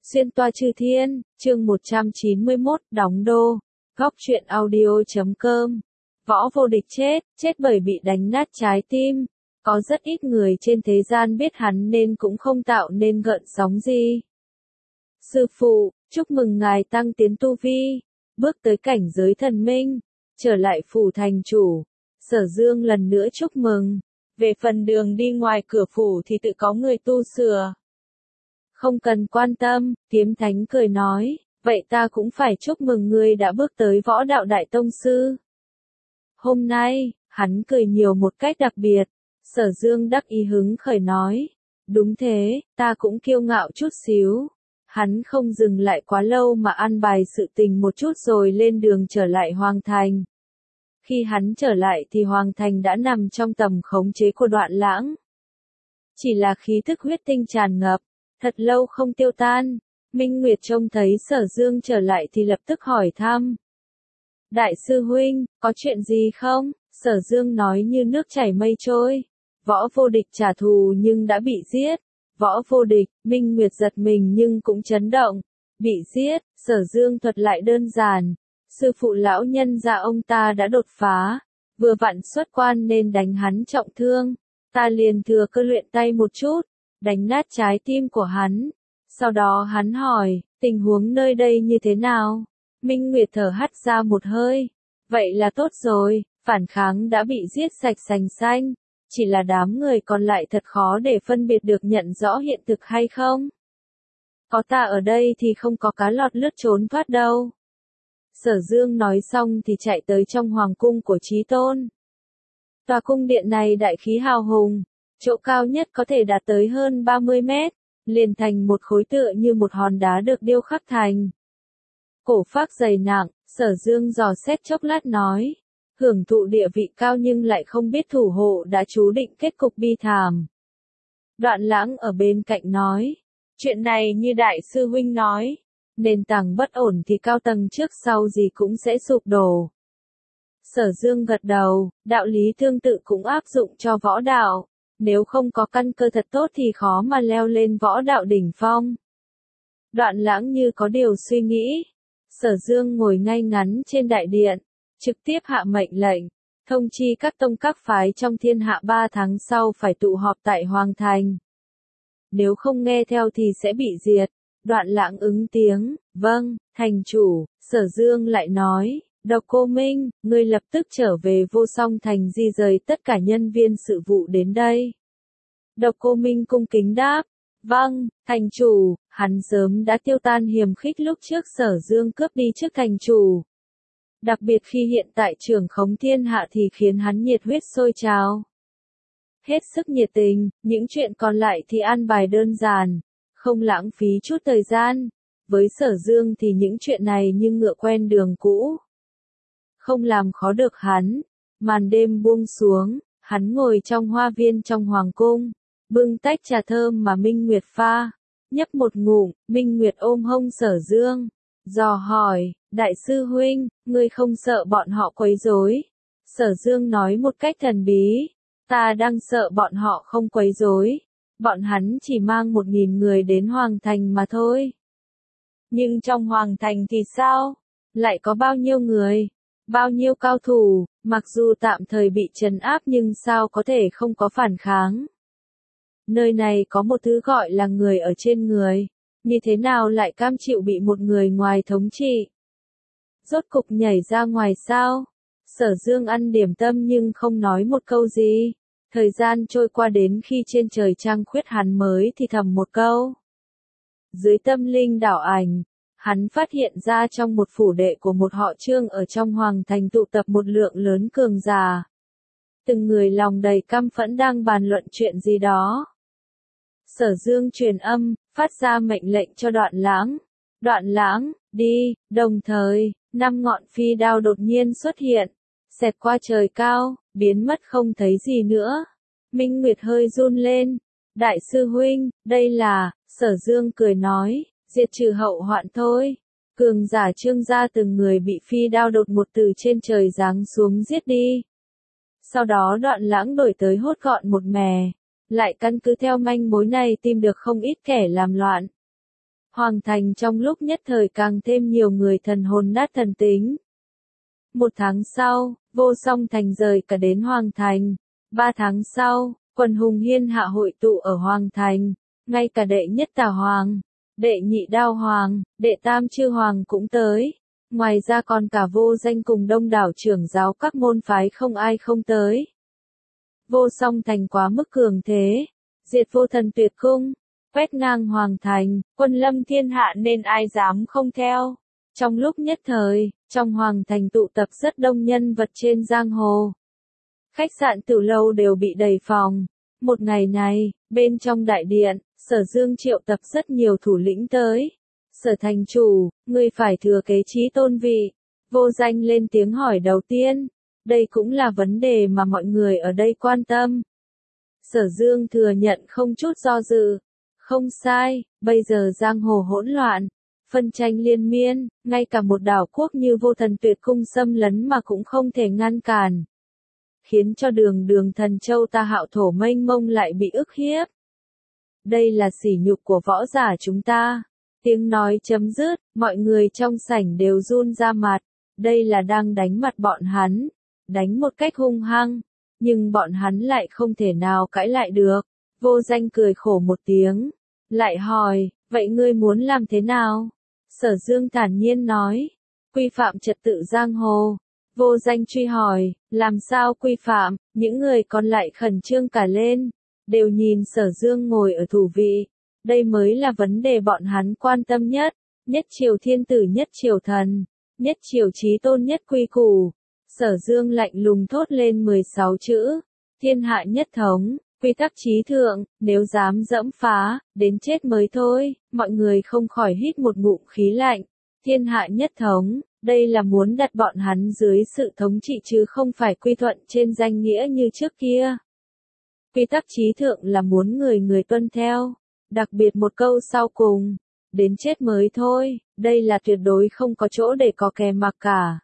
Xuyên toa chư thiên, chương 191, đóng đô. Góc truyện audio.com. Võ Vô Địch chết bởi bị đánh nát trái tim. Có rất ít người trên thế gian biết hắn nên cũng không tạo nên gợn sóng gì. Sư phụ, chúc mừng ngài tăng tiến tu vi, bước tới cảnh giới thần minh, trở lại phủ thành chủ. Sở Dương lần nữa chúc mừng. Về phần đường đi ngoài cửa phủ thì tự có người tu sửa. Không cần quan tâm, Kiếm Thánh cười nói, vậy ta cũng phải chúc mừng ngươi đã bước tới võ đạo đại tông sư. Hôm nay, hắn cười nhiều một cách đặc biệt. Sở Dương đắc ý hứng khởi nói, đúng thế, ta cũng kiêu ngạo chút xíu. Hắn không dừng lại quá lâu mà an bài sự tình một chút rồi lên đường trở lại Hoàng Thành. Khi hắn trở lại thì Hoàng Thành đã nằm trong tầm khống chế của Đoạn Lãng. Chỉ là khí thức huyết tinh tràn ngập, thật lâu không tiêu tan. Minh Nguyệt trông thấy Sở Dương trở lại thì lập tức hỏi thăm. Đại sư huynh, có chuyện gì không? Sở Dương nói như nước chảy mây trôi. Võ Vô Địch trả thù nhưng đã bị giết. Võ Vô Địch, Minh Nguyệt giật mình nhưng cũng chấn động. Bị giết, Sở Dương thuật lại đơn giản. Sư phụ lão nhân gia ông ta đã đột phá. Vừa vặn xuất quan nên đánh hắn trọng thương. Ta liền thừa cơ luyện tay một chút, đánh nát trái tim của hắn. Sau đó hắn hỏi, tình huống nơi đây như thế nào? Minh Nguyệt thở hắt ra một hơi. Vậy là tốt rồi, phản kháng đã bị giết sạch sành xanh. Chỉ là đám người còn lại thật khó để phân biệt được nhận rõ hiện thực hay không. Có ta ở đây thì không có cá lọt lướt trốn thoát đâu. Sở Dương nói xong thì chạy tới trong hoàng cung của Chí Tôn. Tòa cung điện này đại khí hào hùng, chỗ cao nhất có thể đạt tới hơn 30 mét, liền thành một khối tựa như một hòn đá được điêu khắc thành. Cổ phác dày nặng, Sở Dương dò xét chốc lát nói, hưởng thụ địa vị cao nhưng lại không biết thủ hộ đã chú định kết cục bi thảm. Đoạn Lãng ở bên cạnh nói, chuyện này như đại sư huynh nói, nền tảng bất ổn thì cao tầng trước sau gì cũng sẽ sụp đổ. Sở Dương gật đầu, đạo lý tương tự cũng áp dụng cho võ đạo, nếu không có căn cơ thật tốt thì khó mà leo lên võ đạo đỉnh phong. Đoạn Lãng như có điều suy nghĩ. Sở Dương ngồi ngay ngắn trên đại điện, trực tiếp hạ mệnh lệnh, thông chi các tông các phái trong thiên hạ 3 tháng sau phải tụ họp tại Hoàng Thành. Nếu không nghe theo thì sẽ bị diệt. Đoạn Lãng ứng tiếng, vâng, thành chủ. Sở Dương lại nói, Độc Cô Minh, ngươi lập tức trở về Vô Song Thành di rời tất cả nhân viên sự vụ đến đây. Độc Cô Minh cung kính đáp, vâng, thành chủ. Hắn sớm đã tiêu tan hiềm khích lúc trước Sở Dương cướp đi chức thành chủ. Đặc biệt khi hiện tại trưởng khống thiên hạ thì khiến hắn nhiệt huyết sôi trào. Hết sức nhiệt tình, những chuyện còn lại thì an bài đơn giản, không lãng phí chút thời gian. Với Sở Dương thì những chuyện này như ngựa quen đường cũ. Không làm khó được hắn. Màn đêm buông xuống, hắn ngồi trong hoa viên trong hoàng cung, bưng tách trà thơm mà Minh Nguyệt pha, nhấp một ngụm. Minh Nguyệt ôm hông Sở Dương, dò hỏi, đại sư huynh, ngươi không sợ bọn họ quấy rối? Sở Dương nói một cách thần bí, ta đang sợ bọn họ không quấy rối. Bọn hắn chỉ mang 1000 người đến Hoàng Thành mà thôi. Nhưng trong Hoàng Thành thì sao? Lại có bao nhiêu người? Bao nhiêu cao thủ? Mặc dù tạm thời bị trấn áp nhưng sao có thể không có phản kháng? Nơi này có một thứ gọi là người ở trên người. Như thế nào lại cam chịu bị một người ngoài thống trị? Rốt cục nhảy ra ngoài sao? Sở Dương ăn điểm tâm nhưng không nói một câu gì. Thời gian trôi qua đến khi trên trời trăng khuyết hắn mới thì thầm một câu. Dưới tâm linh đảo ảnh, hắn phát hiện ra trong một phủ đệ của một họ Trương ở trong Hoàng Thành tụ tập một lượng lớn cường giả. Từng người lòng đầy căm phẫn đang bàn luận chuyện gì đó. Sở Dương truyền âm, phát ra mệnh lệnh cho Đoạn Lãng. Đoạn Lãng, đi. Đồng thời, 5 ngọn phi đao đột nhiên xuất hiện, xẹt qua trời cao, biến mất không thấy gì nữa. Minh Nguyệt hơi run lên. Đại sư huynh, đây là, Sở Dương cười nói, diệt trừ hậu hoạn thôi. Cường giả Trương gia từng người bị phi đao đột một từ trên trời giáng xuống giết đi. Sau đó Đoạn Lãng đổi tới hốt gọn một mẻ, lại căn cứ theo manh mối này tìm được không ít kẻ làm loạn. Hoàng thành trong lúc nhất thời càng thêm nhiều người thần hồn nát thần tính. 1 tháng sau, Vô Song Thành rời cả đến Hoàng thành. 3 tháng sau, quần hùng hiên hạ hội tụ ở Hoàng thành. Ngay cả đệ nhất Tà Hoàng, đệ nhị Đao Hoàng, đệ tam Chư Hoàng cũng tới. Ngoài ra còn cả Vô Danh cùng đông đảo trưởng giáo các môn phái không ai không tới. Vô Song Thành quá mức cường thế, diệt Vô Thần Tuyệt Cung, quét ngang Hoàng thành, quân lâm thiên hạ nên ai dám không theo. Trong lúc nhất thời, trong Hoàng thành tụ tập rất đông nhân vật trên giang hồ. Khách sạn tiểu lâu đều bị đầy phòng. Một ngày này, bên trong đại điện, Sở Dương triệu tập rất nhiều thủ lĩnh tới. Sở thành chủ, ngươi phải thừa kế chí tôn vị. Vô Danh lên tiếng hỏi đầu tiên. Đây cũng là vấn đề mà mọi người ở đây quan tâm. Sở Dương thừa nhận không chút do dự. Không sai, bây giờ giang hồ hỗn loạn, phân tranh liên miên, ngay cả một đảo quốc như Vô Thần Tuyệt Cung xâm lấn mà cũng không thể ngăn cản. Khiến cho đường đường Thần Châu ta Hạo thổ mênh mông lại bị ức hiếp. Đây là sỉ nhục của võ giả chúng ta. Tiếng nói chấm dứt, mọi người trong sảnh đều run ra mặt. Đây là đang đánh mặt bọn hắn. Đánh một cách hung hăng. Nhưng bọn hắn lại không thể nào cãi lại được. Vô Danh cười khổ một tiếng. Lại hỏi, vậy ngươi muốn làm thế nào? Sở Dương thản nhiên nói. Quy phạm trật tự giang hồ. Vô Danh truy hỏi, làm sao quy phạm? Những người còn lại khẩn trương cả lên. Đều nhìn Sở Dương ngồi ở thủ vị. Đây mới là vấn đề bọn hắn quan tâm nhất. Nhất triều thiên tử nhất triều thần. Nhất triều chí tôn nhất quy củ. Sở Dương lạnh lùng thốt lên 16 chữ. Thiên hạ nhất thống, quy tắc chí thượng, nếu dám dẫm phá, đến chết mới thôi. Mọi người không khỏi hít một ngụm khí lạnh. Thiên hạ nhất thống, đây là muốn đặt bọn hắn dưới sự thống trị chứ không phải quy thuận trên danh nghĩa như trước kia. Quy tắc chí thượng là muốn người người tuân theo. Đặc biệt một câu sau cùng, đến chết mới thôi, đây là tuyệt đối không có chỗ để có kè mặc cả.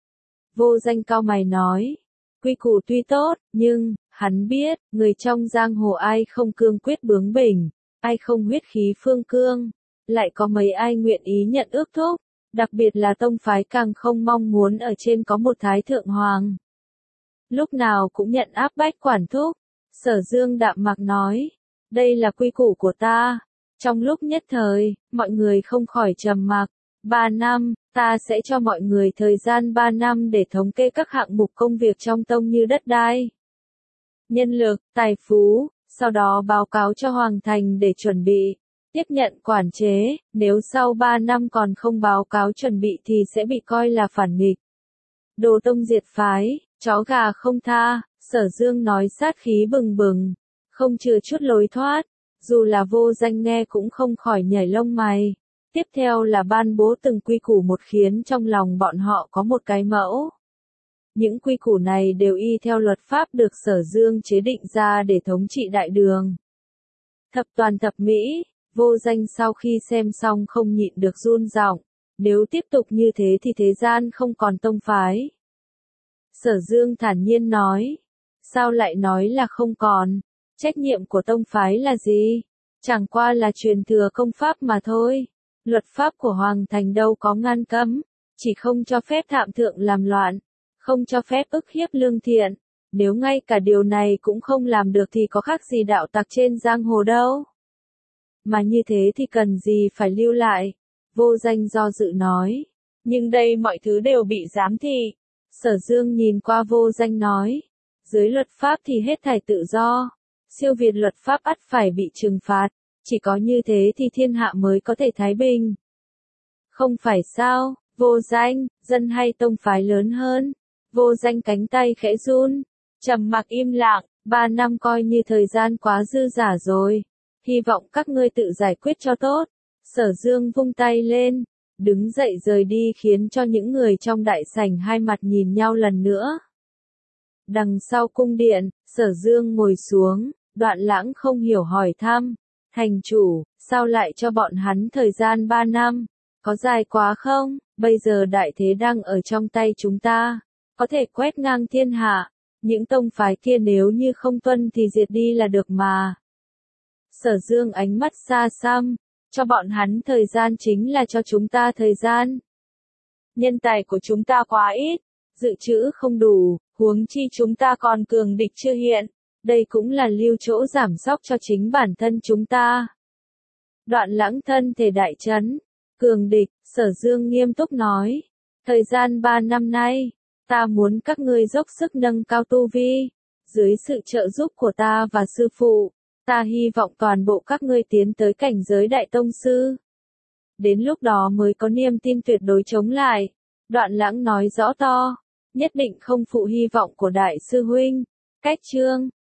Vô Danh cau mày nói, quy củ tuy tốt, nhưng, hắn biết, người trong giang hồ ai không cương quyết bướng bỉnh, ai không huyết khí phương cương, lại có mấy ai nguyện ý nhận ước thúc, đặc biệt là tông phái càng không mong muốn ở trên có một thái thượng hoàng. Lúc nào cũng nhận áp bách quản thúc, Sở Dương đạm mạc nói, đây là quy củ của ta. Trong lúc nhất thời, mọi người không khỏi trầm mặc. 3 năm, ta sẽ cho mọi người thời gian 3 năm để thống kê các hạng mục công việc trong tông như đất đai, nhân lực, tài phú, sau đó báo cáo cho Hoàng thành để chuẩn bị, tiếp nhận quản chế, nếu sau 3 năm còn không báo cáo chuẩn bị thì sẽ bị coi là phản nghịch. Đồ tông diệt phái, chó gà không tha, Sở Dương nói sát khí bừng bừng, không chừa chút lối thoát, dù là Vô Danh nghe cũng không khỏi nhảy lông mày. Tiếp theo là ban bố từng quy củ một khiến trong lòng bọn họ có một cái mẫu. Những quy củ này đều y theo luật pháp được Sở Dương chế định ra để thống trị đại đường. Thập toàn thập mỹ, Vô Danh sau khi xem xong không nhịn được run giọng, nếu tiếp tục như thế thì thế gian không còn tông phái. Sở Dương thản nhiên nói, sao lại nói là không còn, trách nhiệm của tông phái là gì? Chẳng qua là truyền thừa công pháp mà thôi. Luật pháp của Hoàng thành đâu có ngăn cấm, chỉ không cho phép thạm thượng làm loạn, không cho phép ức hiếp lương thiện. Nếu ngay cả điều này cũng không làm được thì có khác gì đạo tặc trên giang hồ đâu. Mà như thế thì cần gì phải lưu lại? Vô Danh do dự nói. Nhưng đây mọi thứ đều bị giám thị. Sở Dương nhìn qua Vô Danh nói. Dưới luật pháp thì hết thảy tự do. Siêu việt luật pháp ắt phải bị trừng phạt. Chỉ có như thế thì thiên hạ mới có thể thái bình. Không phải sao, Vô Danh, dân hay tông phái lớn hơn? Vô Danh cánh tay khẽ run, trầm mặc im lặng, 3 năm coi như thời gian quá dư dả rồi. Hy vọng các ngươi tự giải quyết cho tốt. Sở Dương vung tay lên, đứng dậy rời đi khiến cho những người trong đại sảnh hai mặt nhìn nhau lần nữa. Đằng sau cung điện, Sở Dương ngồi xuống, Đoạn Lãng không hiểu hỏi thăm. Thành chủ, sao lại cho bọn hắn thời gian 3 năm? Có dài quá không? Bây giờ đại thế đang ở trong tay chúng ta. Có thể quét ngang thiên hạ. Những tông phái kia nếu như không tuân thì diệt đi là được mà. Sở Dương ánh mắt xa xăm. Cho bọn hắn thời gian chính là cho chúng ta thời gian. Nhân tài của chúng ta quá ít, dự trữ không đủ, huống chi chúng ta còn cường địch chưa hiện. Đây cũng là lưu chỗ giảm sóc cho chính bản thân chúng ta. Đoạn Lãng thân thể đại chấn. Cường địch, Sở Dương nghiêm túc nói. Thời gian 3 năm nay, ta muốn các ngươi dốc sức nâng cao tu vi. Dưới sự trợ giúp của ta và sư phụ, ta hy vọng toàn bộ các ngươi tiến tới cảnh giới đại tông sư. Đến lúc đó mới có niềm tin tuyệt đối chống lại. Đoạn Lãng nói rõ to, nhất định không phụ hy vọng của đại sư huynh. Cách chương